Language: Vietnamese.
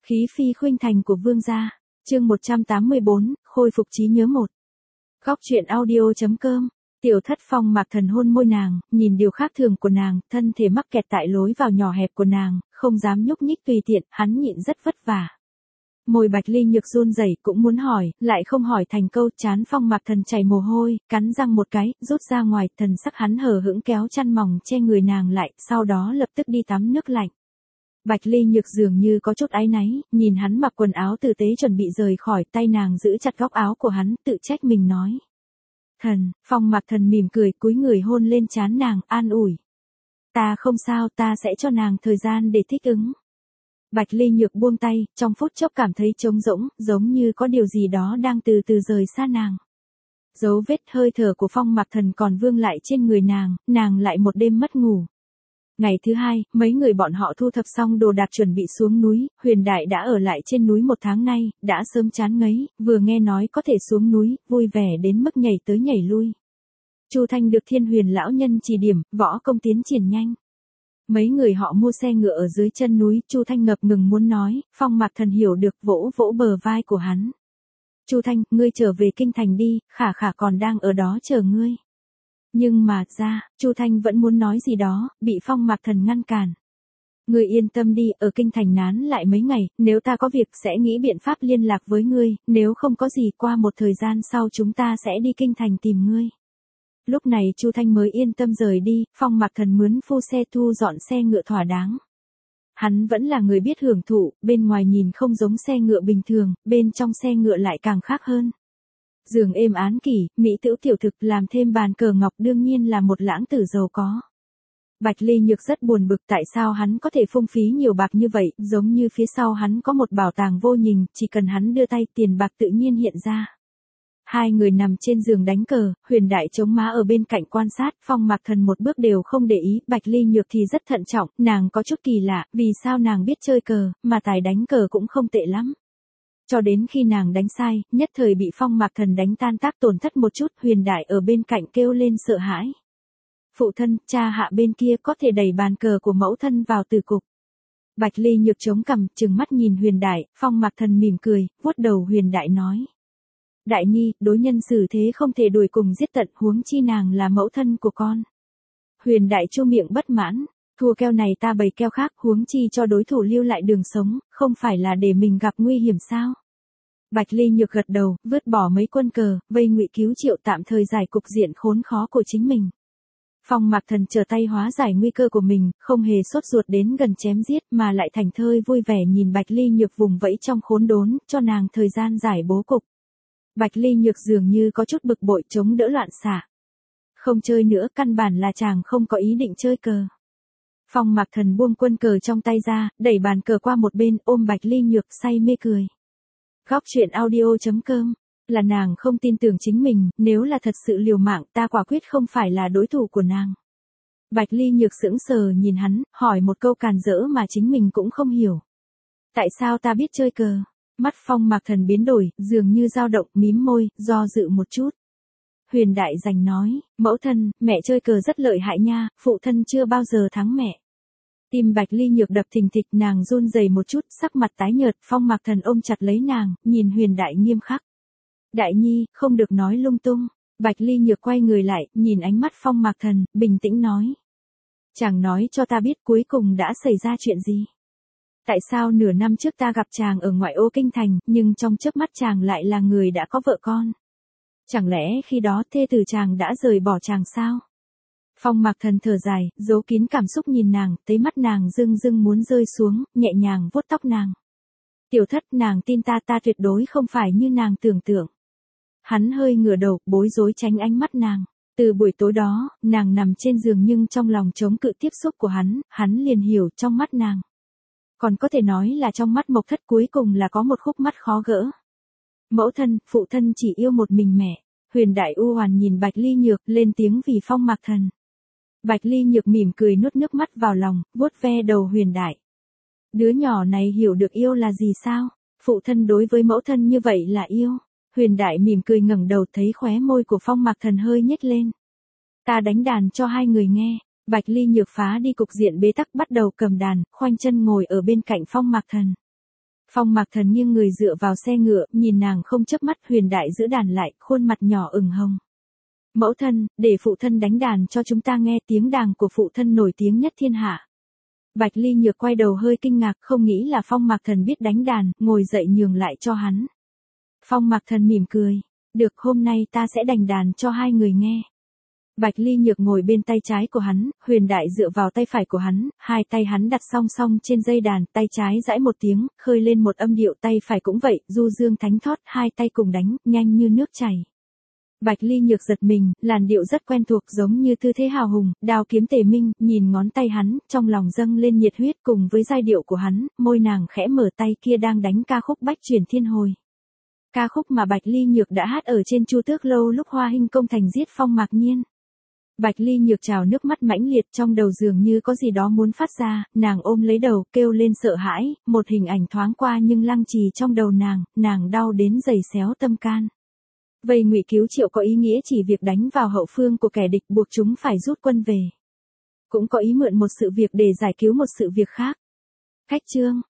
Khí phi khuynh thành của vương gia. Chương 184, khôi phục trí nhớ 1. Góc truyện audio.com. Tiểu Thất Phong Mạc Thần hôn môi nàng, nhìn điều khác thường của nàng, thân thể mắc kẹt tại lối vào nhỏ hẹp của nàng, không dám nhúc nhích tùy tiện, hắn nhịn rất vất vả. Môi Bạch Ly Nhược run rẩy, cũng muốn hỏi, lại không hỏi thành câu, trán Phong Mạc Thần chảy mồ hôi, cắn răng một cái, rút ra ngoài, thần sắc hắn hờ hững kéo chăn mỏng che người nàng lại, sau đó lập tức đi tắm nước lạnh. Bạch Ly Nhược dường như có chút áy náy, nhìn hắn mặc quần áo tử tế chuẩn bị rời khỏi, tay nàng giữ chặt góc áo của hắn, tự trách mình nói. Thần, Phong Mạc Thần mỉm cười, cúi người hôn lên trán nàng, an ủi. Ta không sao, ta sẽ cho nàng thời gian để thích ứng. Bạch Ly Nhược buông tay, trong phút chốc cảm thấy trống rỗng, giống như có điều gì đó đang từ từ rời xa nàng. Dấu vết hơi thở của Phong Mạc Thần còn vương lại trên người nàng lại một đêm mất ngủ. Ngày thứ hai, mấy người bọn họ thu thập xong đồ đạc chuẩn bị xuống núi, Huyền Đại đã ở lại trên núi 1 tháng nay, đã sớm chán ngấy, vừa nghe nói có thể xuống núi, vui vẻ đến mức nhảy tới nhảy lui. Chu Thanh được Thiên Huyền lão nhân chỉ điểm, võ công tiến triển nhanh. Mấy người họ mua xe ngựa ở dưới chân núi, Chu Thanh ngập ngừng muốn nói, Phong Mạc Thần hiểu được, vỗ vỗ bờ vai của hắn. Chu Thanh, ngươi trở về kinh thành đi, Khả Khả còn đang ở đó chờ ngươi. Nhưng mà, Chu Thanh vẫn muốn nói gì đó, bị Phong Mạc Thần ngăn cản. Ngươi yên tâm đi, ở kinh thành nán lại mấy ngày, nếu ta có việc sẽ nghĩ biện pháp liên lạc với ngươi, nếu không có gì qua một thời gian sau chúng ta sẽ đi kinh thành tìm ngươi. Lúc này Chu Thanh mới yên tâm rời đi, Phong Mạc Thần mướn phu xe thu dọn xe ngựa thỏa đáng. Hắn vẫn là người biết hưởng thụ, bên ngoài nhìn không giống xe ngựa bình thường, bên trong xe ngựa lại càng khác hơn. Giường êm án kỷ, mỹ tửu tiểu thực, làm thêm bàn cờ ngọc, đương nhiên là một lãng tử giàu có. Bạch Ly Nhược rất buồn bực tại sao hắn có thể phung phí nhiều bạc như vậy, giống như phía sau hắn có một bảo tàng vô hình, chỉ cần hắn đưa tay tiền bạc tự nhiên hiện ra. Hai người nằm trên giường đánh cờ, Huyền Đại chống má ở bên cạnh quan sát, Phong Mạc Thần một bước đều không để ý, Bạch Ly Nhược thì rất thận trọng, nàng có chút kỳ lạ, vì sao nàng biết chơi cờ, mà tài đánh cờ cũng không tệ lắm. Cho đến khi nàng đánh sai, nhất thời bị Phong Mạc Thần đánh tan tác tổn thất một chút, Huyền Đại ở bên cạnh kêu lên sợ hãi. Phụ thân, cha hạ bên kia có thể đẩy bàn cờ của mẫu thân vào tử cục. Bạch Ly Nhược chống cằm, trừng mắt nhìn Huyền Đại, Phong Mạc Thần mỉm cười, vuốt đầu Huyền Đại nói. Đại nhi, đối nhân xử thế không thể đuổi cùng giết tận, huống chi nàng là mẫu thân của con. Huyền Đại chu miệng bất mãn, thua keo này ta bày keo khác, huống chi cho đối thủ lưu lại đường sống, không phải là để mình gặp nguy hiểm sao? Bạch Ly Nhược gật đầu, vứt bỏ mấy quân cờ, vây ngụy cứu triệu tạm thời giải cục diện khốn khó của chính mình. Phong Mạc Thần trở tay hóa giải nguy cơ của mình, không hề sốt ruột đến gần chém giết mà lại thành thơi vui vẻ nhìn Bạch Ly Nhược vùng vẫy trong khốn đốn, cho nàng thời gian giải bố cục. Bạch Ly Nhược dường như có chút bực bội chống đỡ loạn xạ. Không chơi nữa, căn bản là chàng không có ý định chơi cờ. Phong Mạc Thần buông quân cờ trong tay ra, đẩy bàn cờ qua một bên, ôm Bạch Ly Nhược say mê cười. Góc truyện audio.com. Là nàng không tin tưởng chính mình, nếu là thật sự liều mạng ta quả quyết không phải là đối thủ của nàng. Bạch Ly Nhược sững sờ nhìn hắn, hỏi một câu càn rỡ mà chính mình cũng không hiểu. Tại sao ta biết chơi cờ? Mắt Phong Mạc Thần biến đổi, dường như dao động, mím môi, do dự một chút. Huyền Đại giành nói, mẫu thân, mẹ chơi cờ rất lợi hại nha, phụ thân chưa bao giờ thắng mẹ. Tim Bạch Ly Nhược đập thình thịch, nàng run rẩy một chút, sắc mặt tái nhợt, Phong Mạc Thần ôm chặt lấy nàng, nhìn Huyền Đại nghiêm khắc. Đại nhi, không được nói lung tung. Bạch Ly Nhược quay người lại, nhìn ánh mắt Phong Mạc Thần, bình tĩnh nói. Chàng nói cho ta biết cuối cùng đã xảy ra chuyện gì. Tại sao nửa năm trước ta gặp chàng ở ngoại ô kinh thành, nhưng trong chớp mắt chàng lại là người đã có vợ con? Chẳng lẽ khi đó thê tử chàng đã rời bỏ chàng sao? Phong Mạc Thần thở dài, giấu kín cảm xúc nhìn nàng, thấy mắt nàng rưng rưng muốn rơi xuống, nhẹ nhàng vuốt tóc nàng. Tiểu Thất, nàng tin ta tuyệt đối không phải như nàng tưởng tượng. Hắn hơi ngửa đầu, bối rối tránh ánh mắt nàng. Từ buổi tối đó, nàng nằm trên giường nhưng trong lòng chống cự tiếp xúc của hắn liền hiểu trong mắt nàng. Còn có thể nói là trong mắt Mộc Thất cuối cùng là có một khúc mắt khó gỡ. Mẫu thân, phụ thân chỉ yêu một mình mẹ. Huyền Đại u hoàn nhìn Bạch Ly Nhược, lên tiếng vì Phong Mạc Thần. Bạch Ly Nhược mỉm cười nuốt nước mắt vào lòng, vuốt ve đầu Huyền Đại. Đứa nhỏ này hiểu được yêu là gì sao? Phụ thân đối với mẫu thân như vậy là yêu. Huyền Đại mỉm cười ngẩng đầu, thấy khóe môi của Phong Mạc Thần hơi nhếch lên. Ta đánh đàn cho hai người nghe. Bạch Ly Nhược phá đi cục diện bế tắc, bắt đầu cầm đàn, khoanh chân ngồi ở bên cạnh Phong Mạc Thần. Phong Mạc Thần nghiêng người dựa vào xe ngựa, nhìn nàng không chớp mắt. Huyền Đại giữ đàn lại, khuôn mặt nhỏ ửng hồng. Mẫu thân, để phụ thân đánh đàn cho chúng ta nghe, tiếng đàn của phụ thân nổi tiếng nhất thiên hạ. Bạch Ly Nhược quay đầu hơi kinh ngạc, không nghĩ là Phong Mạc Thần biết đánh đàn, ngồi dậy nhường lại cho hắn. Phong Mạc Thần mỉm cười, được, hôm nay ta sẽ đành đàn cho hai người nghe. Bạch Ly Nhược ngồi bên tay trái của hắn, Huyền Đại dựa vào tay phải của hắn, hai tay hắn đặt song song trên dây đàn, tay trái giãi một tiếng, khơi lên một âm điệu, tay phải cũng vậy, du dương thánh thót, hai tay cùng đánh, nhanh như nước chảy. Bạch Ly Nhược giật mình, làn điệu rất quen thuộc, giống như tư thế hào hùng, đao kiếm tề minh, nhìn ngón tay hắn, trong lòng dâng lên nhiệt huyết, cùng với giai điệu của hắn, môi nàng khẽ mở, tay kia đang đánh ca khúc Bách Chuyển Thiên Hồi. Ca khúc mà Bạch Ly Nhược đã hát ở trên Chu Tước Lâu lúc Hoa Hinh công thành giết Phong Mạc Nhiên. Bạch Ly Nhược trào nước mắt mãnh liệt, trong đầu dường như có gì đó muốn phát ra, nàng ôm lấy đầu, kêu lên sợ hãi, một hình ảnh thoáng qua nhưng lăng trì trong đầu nàng đau đến giày xéo tâm can. Vây Ngụy cứu Triệu có ý nghĩa chỉ việc đánh vào hậu phương của kẻ địch, buộc chúng phải rút quân về. Cũng có ý mượn một sự việc để giải cứu một sự việc khác. Khách chương